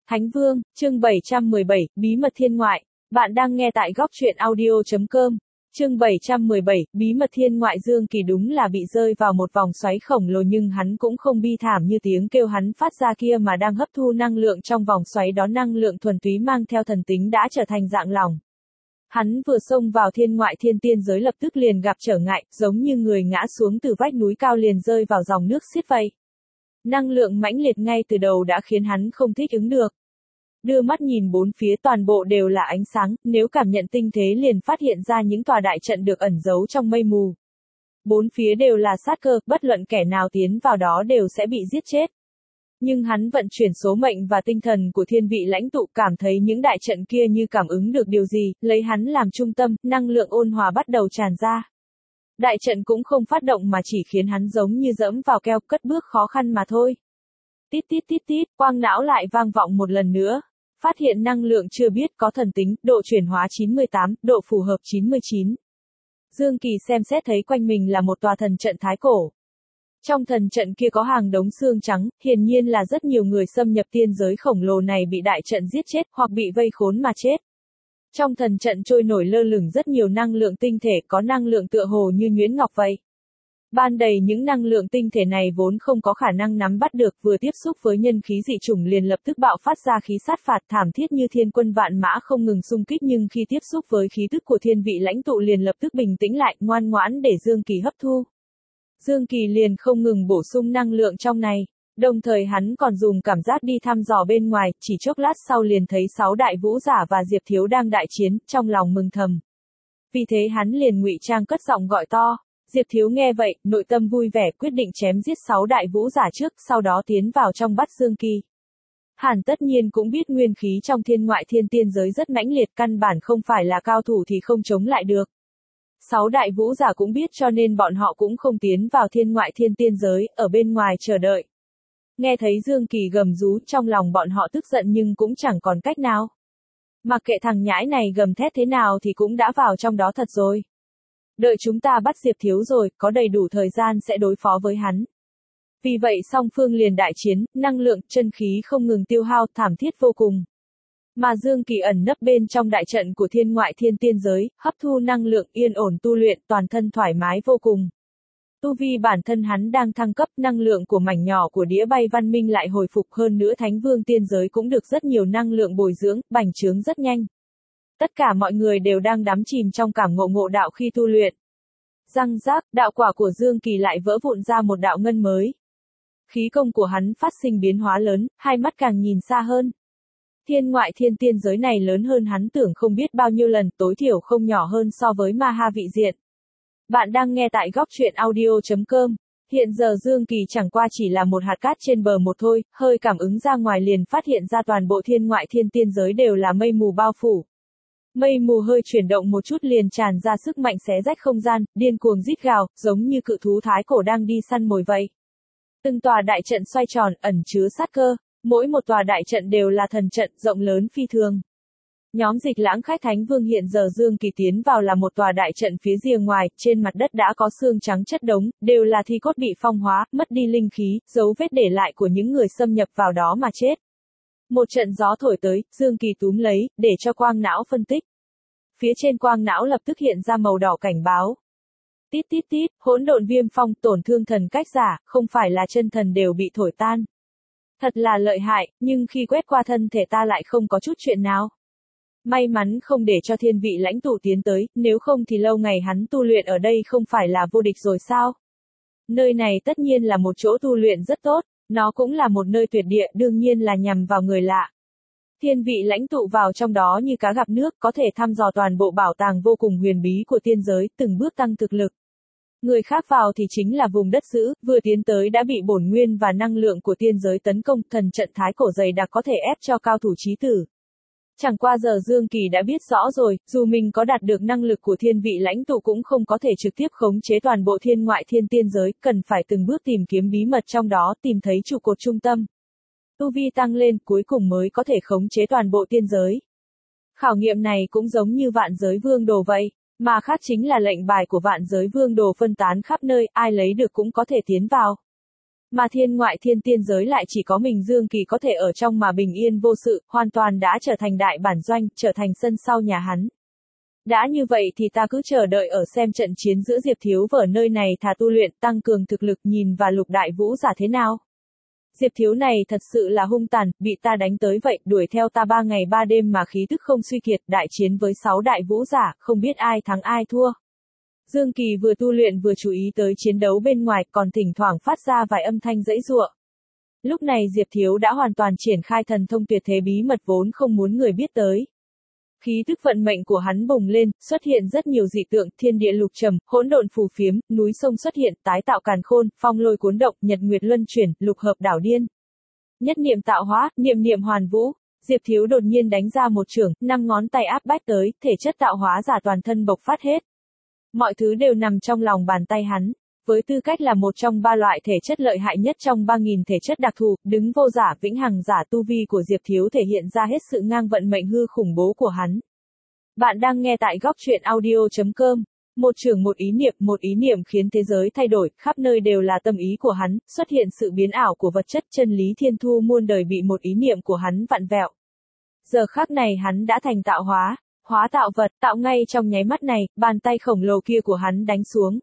Thánh Vương, chương 717, Bí mật thiên ngoại. Bạn đang nghe tại góc truyện audio.com. Chương 717, Bí mật thiên ngoại. Dương Kỳ đúng là bị rơi vào một vòng xoáy khổng lồ, nhưng hắn cũng không bi thảm như tiếng kêu hắn phát ra kia, mà đang hấp thu năng lượng trong vòng xoáy đó. Năng lượng thuần túy mang theo thần tính đã trở thành dạng lòng. Hắn vừa xông vào thiên ngoại thiên tiên giới lập tức liền gặp trở ngại, giống như người ngã xuống từ vách núi cao liền rơi vào dòng nước xiết vậy. Năng lượng mãnh liệt ngay từ đầu đã khiến hắn không thích ứng được. Đưa mắt nhìn bốn phía toàn bộ đều là ánh sáng, nếu cảm nhận tinh thế liền phát hiện ra những tòa đại trận được ẩn giấu trong mây mù. Bốn phía đều là sát cơ, bất luận kẻ nào tiến vào đó đều sẽ bị giết chết. Nhưng hắn vận chuyển số mệnh và tinh thần của thiên vị lãnh tụ, cảm thấy những đại trận kia như cảm ứng được điều gì, lấy hắn làm trung tâm, năng lượng ôn hòa bắt đầu tràn ra. Đại trận cũng không phát động mà chỉ khiến hắn giống như dẫm vào keo, cất bước khó khăn mà thôi. Tít tít tít tít, quang não lại vang vọng một lần nữa. Phát hiện năng lượng chưa biết có thần tính, độ chuyển hóa 98, độ phù hợp 99. Dương Kỳ xem xét thấy quanh mình là một tòa thần trận thái cổ. Trong thần trận kia có hàng đống xương trắng, hiển nhiên là rất nhiều người xâm nhập tiên giới khổng lồ này bị đại trận giết chết hoặc bị vây khốn mà chết. Trong thần trận trôi nổi lơ lửng rất nhiều năng lượng tinh thể, có năng lượng tựa hồ như nhuyễn ngọc vậy. Ban đầy những năng lượng tinh thể này vốn không có khả năng nắm bắt được, vừa tiếp xúc với nhân khí dị chủng liền lập tức bạo phát ra khí sát phạt thảm thiết như thiên quân vạn mã không ngừng xung kích, nhưng khi tiếp xúc với khí tức của thiên vị lãnh tụ liền lập tức bình tĩnh lại, ngoan ngoãn để Dương Kỳ hấp thu. Dương Kỳ liền không ngừng bổ sung năng lượng trong này, đồng thời hắn còn dùng cảm giác đi thăm dò bên ngoài, chỉ chốc lát sau liền thấy 6 đại vũ giả và Diệp Thiếu đang đại chiến, trong lòng mừng thầm. Vì thế hắn liền ngụy trang cất giọng gọi to. Diệp Thiếu nghe vậy, nội tâm vui vẻ, quyết định chém giết 6 đại vũ giả trước, sau đó tiến vào trong bắt Dương Kỳ. Hàn tất nhiên cũng biết nguyên khí trong thiên ngoại thiên tiên giới rất mãnh liệt, căn bản không phải là cao thủ thì không chống lại được. 6 đại vũ giả cũng biết, cho nên bọn họ cũng không tiến vào thiên ngoại thiên tiên giới, ở bên ngoài chờ đợi. Nghe thấy Dương Kỳ gầm rú, trong lòng bọn họ tức giận nhưng cũng chẳng còn cách nào. Mặc kệ thằng nhãi này gầm thét thế nào thì cũng đã vào trong đó thật rồi. Đợi chúng ta bắt Diệp Thiếu rồi, có đầy đủ thời gian sẽ đối phó với hắn. Vì vậy song phương liền đại chiến, năng lượng, chân khí không ngừng tiêu hao, thảm thiết vô cùng. Mà Dương Kỳ ẩn nấp bên trong đại trận của thiên ngoại thiên tiên giới, hấp thu năng lượng, yên ổn tu luyện, toàn thân thoải mái vô cùng. Tu vi bản thân hắn đang thăng cấp, năng lượng của mảnh nhỏ của đĩa bay văn minh lại hồi phục, hơn nữa Thánh Vương tiên giới cũng được rất nhiều năng lượng bồi dưỡng, bành trướng rất nhanh. Tất cả mọi người đều đang đắm chìm trong cảm ngộ đạo khi tu luyện. Răng rác, đạo quả của Dương Kỳ lại vỡ vụn ra một đạo ngân mới. Khí công của hắn phát sinh biến hóa lớn, hai mắt càng nhìn xa hơn. Thiên ngoại thiên tiên giới này lớn hơn hắn tưởng không biết bao nhiêu lần, tối thiểu không nhỏ hơn so với Ma Ha vị diện. Bạn đang nghe tại góc truyện audio.com. Hiện giờ Dương Kỳ chẳng qua chỉ là một hạt cát trên bờ một thôi, hơi cảm ứng ra ngoài liền phát hiện ra toàn bộ thiên ngoại thiên tiên giới đều là mây mù bao phủ. Mây mù hơi chuyển động một chút liền tràn ra sức mạnh xé rách không gian, điên cuồng rít gào, giống như cự thú thái cổ đang đi săn mồi vậy. Từng tòa đại trận xoay tròn, ẩn chứa sát cơ, mỗi một tòa đại trận đều là thần trận, rộng lớn phi thường. Nhóm Dịch Lãng khách Thánh Vương hiện giờ Dương Kỳ tiến vào là một tòa đại trận phía rìa ngoài, trên mặt đất đã có xương trắng chất đống, đều là thi cốt bị phong hóa, mất đi linh khí, dấu vết để lại của những người xâm nhập vào đó mà chết. Một trận gió thổi tới, Dương Kỳ túm lấy, để cho quang não phân tích. Phía trên quang não lập tức hiện ra màu đỏ cảnh báo. Tít tít tít, hỗn độn viêm phong, tổn thương thần cách giả, không phải là chân thần đều bị thổi tan. Thật là lợi hại, nhưng khi quét qua thân thể ta lại không có chút chuyện nào. May mắn không để cho thiên vị lãnh tụ tiến tới, nếu không thì lâu ngày hắn tu luyện ở đây không phải là vô địch rồi sao? Nơi này tất nhiên là một chỗ tu luyện rất tốt. Nó cũng là một nơi tuyệt địa, đương nhiên là nhằm vào người lạ. Thiên vị lãnh tụ vào trong đó như cá gặp nước, có thể thăm dò toàn bộ bảo tàng vô cùng huyền bí của tiên giới, từng bước tăng thực lực. Người khác vào thì chính là vùng đất giữ, vừa tiến tới đã bị bổn nguyên và năng lượng của tiên giới tấn công, thần trận thái cổ dày đặc có thể ép cho cao thủ chí tử. Chẳng qua giờ Dương Kỳ đã biết rõ rồi, dù mình có đạt được năng lực của thiên vị lãnh tụ cũng không có thể trực tiếp khống chế toàn bộ thiên ngoại thiên tiên giới, cần phải từng bước tìm kiếm bí mật trong đó, tìm thấy trụ cột trung tâm. Tu vi tăng lên, cuối cùng mới có thể khống chế toàn bộ tiên giới. Khảo nghiệm này cũng giống như vạn giới vương đồ vậy, mà khác chính là lệnh bài của vạn giới vương đồ phân tán khắp nơi, ai lấy được cũng có thể tiến vào. Mà thiên ngoại thiên tiên giới lại chỉ có mình Dương Kỳ có thể ở trong mà bình yên vô sự, hoàn toàn đã trở thành đại bản doanh, trở thành sân sau nhà hắn. Đã như vậy thì ta cứ chờ đợi ở xem trận chiến giữa Diệp Thiếu ở nơi này thà tu luyện tăng cường thực lực nhìn và lục đại vũ giả thế nào. Diệp Thiếu này thật sự là hung tàn, bị ta đánh tới vậy, đuổi theo ta 3 ngày 3 đêm mà khí tức không suy kiệt, đại chiến với 6 đại vũ giả, không biết ai thắng ai thua. Dương Kỳ vừa tu luyện vừa chú ý tới chiến đấu bên ngoài, còn thỉnh thoảng phát ra vài âm thanh giãy giụa. Lúc này Diệp Thiếu đã hoàn toàn triển khai thần thông tuyệt thế bí mật vốn không muốn người biết tới. Khí tức vận mệnh của hắn bùng lên, xuất hiện rất nhiều dị tượng, thiên địa lục trầm, hỗn độn phù phiếm, núi sông xuất hiện, tái tạo càn khôn, phong lôi cuốn động, nhật nguyệt luân chuyển, lục hợp đảo điên. Nhất niệm tạo hóa, niệm niệm hoàn vũ, Diệp Thiếu đột nhiên đánh ra một chưởng, 5 ngón tay áp bách tới, thể chất tạo hóa giả toàn thân bộc phát hết. Mọi thứ đều nằm trong lòng bàn tay hắn. Với tư cách là một trong 3 loại thể chất lợi hại nhất trong 3.000 thể chất đặc thù, đứng vô giả vĩnh hằng giả tu vi của Diệp Thiếu thể hiện ra hết sự ngang vận mệnh hư khủng bố của hắn. Bạn đang nghe tại góc truyện audio.com. Một chưởng một ý niệm khiến thế giới thay đổi, khắp nơi đều là tâm ý của hắn, xuất hiện sự biến ảo của vật chất, chân lý thiên thu muôn đời bị một ý niệm của hắn vặn vẹo. Giờ khắc này hắn đã thành tạo hóa, hóa tạo vật, tạo ngay trong nháy mắt này, bàn tay khổng lồ kia của hắn đánh xuống.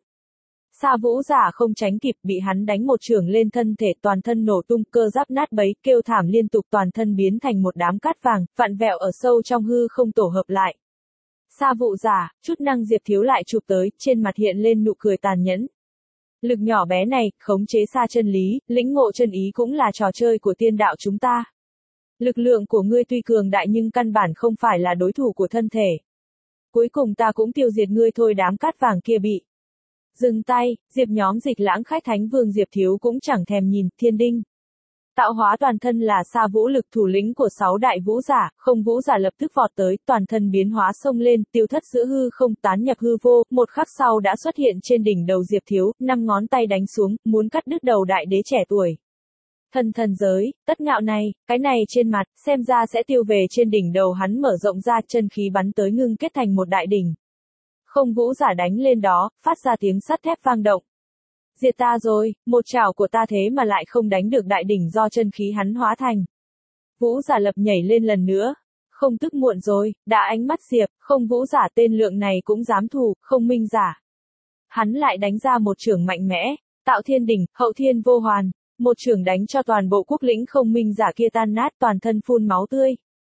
Sa vũ giả không tránh kịp, bị hắn đánh một chưởng lên thân thể, toàn thân nổ tung, cơ giáp nát bấy, kêu thảm liên tục, toàn thân biến thành một đám cát vàng, vặn vẹo ở sâu trong hư không tổ hợp lại. Sa vũ giả, chút năng Diệp Thiếu lại chụp tới, trên mặt hiện lên nụ cười tàn nhẫn. Lực nhỏ bé này, khống chế xa chân lý, lĩnh ngộ chân ý cũng là trò chơi của tiên đạo chúng ta. Lực lượng của ngươi tuy cường đại nhưng căn bản không phải là đối thủ của thân thể. Cuối cùng ta cũng tiêu diệt ngươi thôi, đám cát vàng kia bị. Dừng tay, Diệp nhóm Dịch Lãng khách thánh vương Diệp Thiếu cũng chẳng thèm nhìn, thiên đinh. Tạo hóa toàn thân là Sa vũ lực thủ lĩnh của 6 đại vũ giả, không vũ giả lập tức vọt tới, toàn thân biến hóa xông lên, tiêu thất giữa hư không, tán nhập hư vô, một khắc sau đã xuất hiện trên đỉnh đầu Diệp Thiếu, 5 ngón tay đánh xuống, muốn cắt đứt đầu đại đế trẻ tuổi. Thần giới, tất ngạo này, cái này trên mặt, xem ra sẽ tiêu về trên đỉnh đầu hắn mở rộng ra, chân khí bắn tới ngưng kết thành một đại đỉnh. Không vũ giả đánh lên đó, phát ra tiếng sắt thép vang động. Diệt ta rồi, một chảo của ta thế mà lại không đánh được đại đỉnh do chân khí hắn hóa thành. Vũ giả lập nhảy lên lần nữa. Không tức muộn rồi, đã ánh mắt Diệp, không vũ giả tên lượng này cũng dám thù, không minh giả. Hắn lại đánh ra một chưởng mạnh mẽ, tạo thiên đỉnh, hậu thiên vô hoàn. Một chưởng đánh cho toàn bộ quốc lĩnh không minh giả kia tan nát, toàn thân phun máu tươi.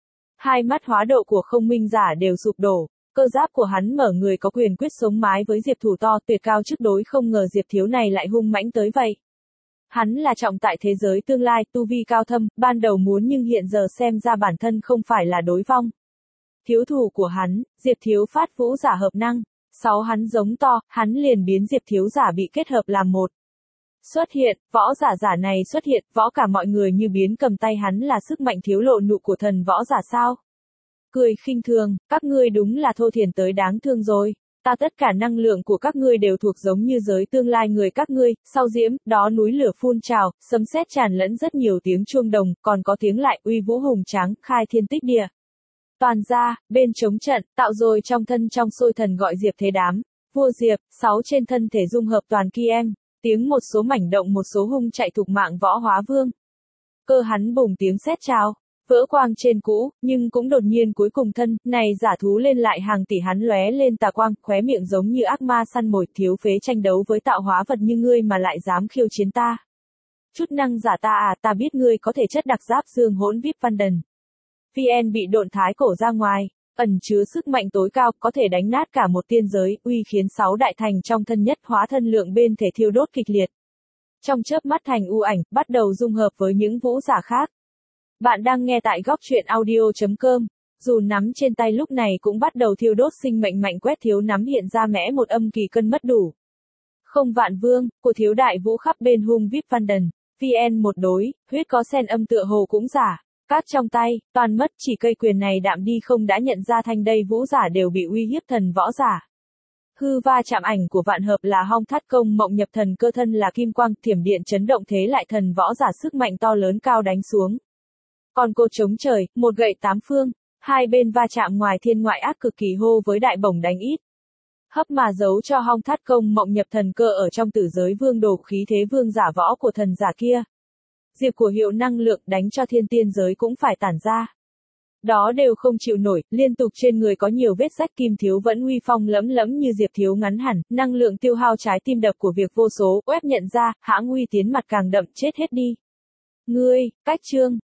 Hai mắt hóa độ của không minh giả đều sụp đổ. Cơ giáp của hắn mở người có quyền quyết sống mái với Diệp thủ to tuyệt cao trước đối, không ngờ Diệp Thiếu này lại hung mãnh tới vậy. Hắn là trọng tại thế giới tương lai, tu vi cao thâm, ban đầu muốn nhưng hiện giờ xem ra bản thân không phải là đối vong. Thiếu thủ của hắn, Diệp Thiếu phát vũ giả hợp năng. 6 hắn giống to, hắn liền biến Diệp Thiếu giả bị kết hợp làm một. Xuất hiện, võ giả giả này xuất hiện, võ cả mọi người như biến, cầm tay hắn là sức mạnh thiếu lộ nụ của thần võ giả sao? Cười khinh thường, các ngươi đúng là thô thiển tới đáng thương rồi. Ta tất cả năng lượng của các ngươi đều thuộc giống như giới tương lai người các ngươi, sau diễm, đó núi lửa phun trào, sấm sét tràn lẫn rất nhiều tiếng chuông đồng, còn có tiếng lại uy vũ hùng tráng, khai thiên tích địa. Toàn ra, bên chống trận, tạo rồi trong thân trong sôi thần gọi Diệp thế đám, vua Diệp, 6 trên thân thể dung hợp toàn em. Tiếng một số mảnh động một số hung chạy thục mạng võ hóa vương. Cơ hắn bùng tiếng sét trào, vỡ quang trên cũ, nhưng cũng đột nhiên cuối cùng thân, này giả thú lên lại hàng tỷ hắn lóe lên tà quang, khóe miệng giống như ác ma săn mồi, thiếu phế tranh đấu với tạo hóa vật như ngươi mà lại dám khiêu chiến ta. Chút năng giả ta à, ta biết ngươi có thể chất đặc giáp dương hỗn vip văn đần. VN bị độn thái cổ ra ngoài. Ẩn chứa sức mạnh tối cao, có thể đánh nát cả một tiên giới, uy khiến 6 đại thành trong thân nhất hóa thân lượng bên thể thiêu đốt kịch liệt. Trong chớp mắt thành u ảnh, bắt đầu dung hợp với những vũ giả khác. Bạn đang nghe tại góc truyện audio.com. Dù nắm trên tay lúc này cũng bắt đầu thiêu đốt sinh mệnh mạnh, quét thiếu nắm hiện ra mẽ một âm kỳ cân mất đủ. Không vạn vương, của thiếu đại vũ khắp bên hung vip văn đần. VN một đối, huyết có sen âm tựa hồ cũng giả. Cát trong tay, toàn mất, chỉ cây quyền này đạm đi không đã nhận ra thanh đây vũ giả đều bị uy hiếp thần võ giả. Hư va chạm ảnh của vạn hợp là hong thắt công mộng nhập thần cơ thân là kim quang, thiểm điện chấn động thế lại thần võ giả sức mạnh to lớn cao đánh xuống. Còn cô chống trời, một gậy 8 phương, hai bên va chạm ngoài thiên ngoại ác cực kỳ hô với đại bổng đánh ít. hấp mà giấu cho Hong Thát Công mộng nhập thần cơ ở trong Tử Giới Vương đồ khí thế vương giả võ của thần giả kia. Diệp của hiệu năng lượng đánh cho thiên tiên giới cũng phải tản ra. Đó đều không chịu nổi, liên tục trên người có nhiều vết rách. Kim Thiếu vẫn uy phong lẫm lẫm như Diệp Thiếu ngắn hẳn, năng lượng tiêu hao trái tim đập của việc vô số, web nhận ra, hãng uy tiến mặt càng đậm chết hết đi. Ngươi, cách chương.